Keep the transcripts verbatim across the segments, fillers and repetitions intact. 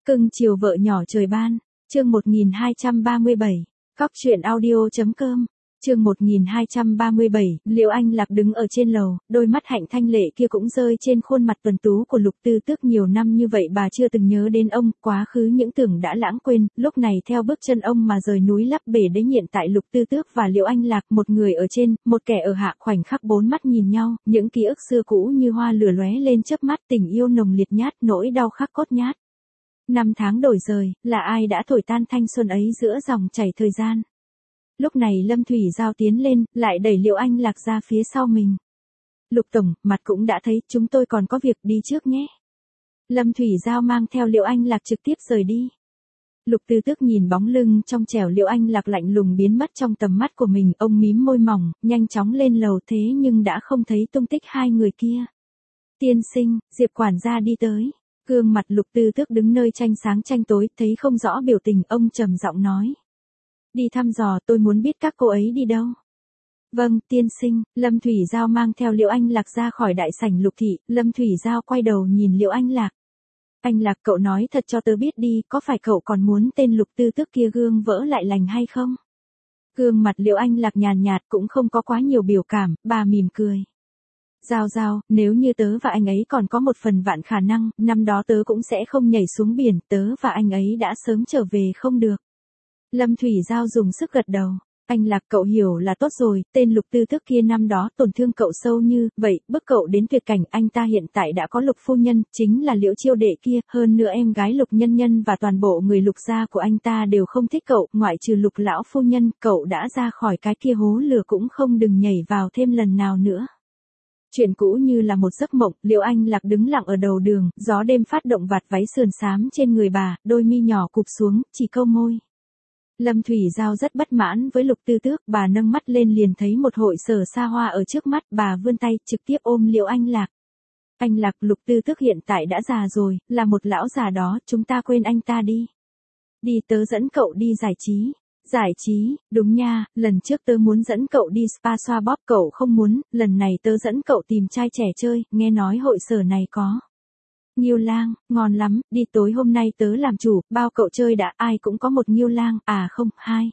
Cưng chiều vợ nhỏ trời ban, chương một nghìn hai trăm ba mươi bảy, cóc truyện audio.com, chương một nghìn hai trăm ba mươi bảy, Liễu Anh Lạc đứng ở trên lầu, đôi mắt hạnh thanh lệ kia cũng rơi trên khuôn mặt tuấn tú của Lục Tư Tước. Nhiều năm như vậy bà chưa từng nhớ đến ông, quá khứ những tưởng đã lãng quên, lúc này theo bước chân ông mà rời núi lấp bể đấy. Hiện tại Lục Tư Tước và Liễu Anh Lạc, một người ở trên, một kẻ ở hạ, khoảnh khắc bốn mắt nhìn nhau, những ký ức xưa cũ như hoa lửa lóe lên chớp mắt, tình yêu nồng liệt nhát, nỗi đau khắc cốt nhát. Năm tháng đổi rời, là ai đã thổi tan thanh xuân ấy giữa dòng chảy thời gian. Lúc này Lâm Thủy Giao tiến lên, lại đẩy Liễu Anh Lạc ra phía sau mình. Lục tổng, mặt cũng đã thấy, chúng tôi còn có việc, đi trước nhé. Lâm Thủy Giao mang theo Liễu Anh Lạc trực tiếp rời đi. Lục Tư Tước nhìn bóng lưng trong trẻo Liễu Anh Lạc lạnh lùng biến mất trong tầm mắt của mình, ông mím môi mỏng, nhanh chóng lên lầu, thế nhưng đã không thấy tung tích hai người kia. Tiên sinh, Diệp quản gia đi tới. Gương mặt Lục Tư Tước đứng nơi tranh sáng tranh tối, thấy không rõ biểu tình, ông trầm giọng nói. Đi thăm dò, tôi muốn biết các cô ấy đi đâu. Vâng, tiên sinh. Lâm Thủy Giao mang theo Liễu Anh Lạc ra khỏi đại sảnh Lục thị. Lâm Thủy Giao quay đầu nhìn Liễu Anh Lạc. Anh Lạc, cậu nói thật cho tớ biết đi, có phải cậu còn muốn tên Lục Tư Tước kia gương vỡ lại lành hay không? Gương mặt Liễu Anh Lạc nhàn nhạt, cũng không có quá nhiều biểu cảm, bà mỉm cười. Giao Giao, nếu như tớ và anh ấy còn có một phần vạn khả năng, năm đó tớ cũng sẽ không nhảy xuống biển, tớ và anh ấy đã sớm trở về không được. Lâm Thủy Giao dùng sức gật đầu. Anh Lạc, cậu hiểu là tốt rồi, tên Lục Tư Tước kia năm đó tổn thương cậu sâu như vậy, bức cậu đến tuyệt cảnh. Anh ta hiện tại đã có Lục phu nhân, chính là Liễu Chiêu Đệ kia, hơn nữa em gái Lục Nhân Nhân và toàn bộ người Lục gia của anh ta đều không thích cậu, ngoại trừ Lục lão phu nhân, cậu đã ra khỏi cái kia hố lửa cũng không đừng nhảy vào thêm lần nào nữa. Chuyện cũ như là một giấc mộng. Liễu Anh Lạc đứng lặng ở đầu đường, gió đêm phát động vạt váy sườn xám trên người bà, đôi mi nhỏ cụp xuống, chỉ câu môi. Lâm Thủy Giao rất bất mãn với Lục Tư Tước, bà nâng mắt lên liền thấy một hội sở xa hoa ở trước mắt, bà vươn tay trực tiếp ôm Liễu Anh Lạc. Anh Lạc, Lục Tư Tước hiện tại đã già rồi, là một lão già đó, chúng ta quên anh ta đi. Đi, tớ dẫn cậu đi giải trí. Giải trí, đúng nha, lần trước tớ muốn dẫn cậu đi spa xoa bóp cậu không muốn, lần này tớ dẫn cậu tìm trai trẻ chơi, nghe nói hội sở này có. Nghiêu lang, ngon lắm, đi tối hôm nay tớ làm chủ, bao cậu chơi đã, ai cũng có một nghiêu lang, à không, hai.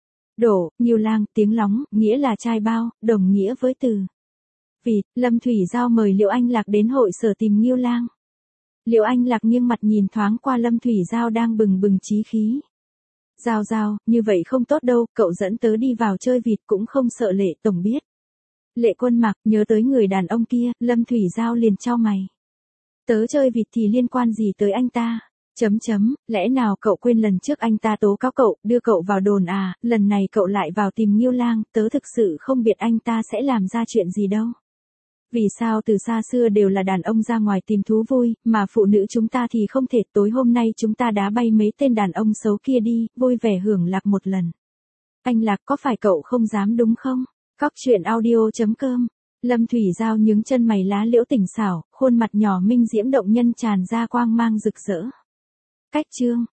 Đổ, nghiêu lang, tiếng lóng, nghĩa là trai bao, đồng nghĩa với từ. Vịt, Lâm Thủy Giao mời Liễu Anh Lạc đến hội sở tìm nghiêu lang. Liễu Anh Lạc nghiêng mặt nhìn thoáng qua Lâm Thủy Giao đang bừng bừng chí khí. Giao Giao, như vậy không tốt đâu, cậu dẫn tớ đi vào chơi vịt cũng không sợ Lệ tổng biết. Lệ Quân Mặc, nhớ tới người đàn ông kia, Lâm Thủy Giao liền chau mày. Tớ chơi vịt thì liên quan gì tới anh ta? Chấm chấm, lẽ nào cậu quên lần trước anh ta tố cáo cậu, đưa cậu vào đồn à, lần này cậu lại vào tìm Nghiêu lang, tớ thực sự không biết anh ta sẽ làm ra chuyện gì đâu. Vì sao từ xa xưa đều là đàn ông ra ngoài tìm thú vui, mà phụ nữ chúng ta thì không thể. Tối hôm nay chúng ta đá bay mấy tên đàn ông xấu kia đi, vui vẻ hưởng lạc một lần. Anh Lạc, có phải cậu không dám đúng không? Cóc truyện audio.com. Lâm Thủy Giao nhướng chân mày lá liễu tỉnh xảo, khuôn mặt nhỏ minh diễm động nhân tràn ra quang mang rực rỡ. Cách chương.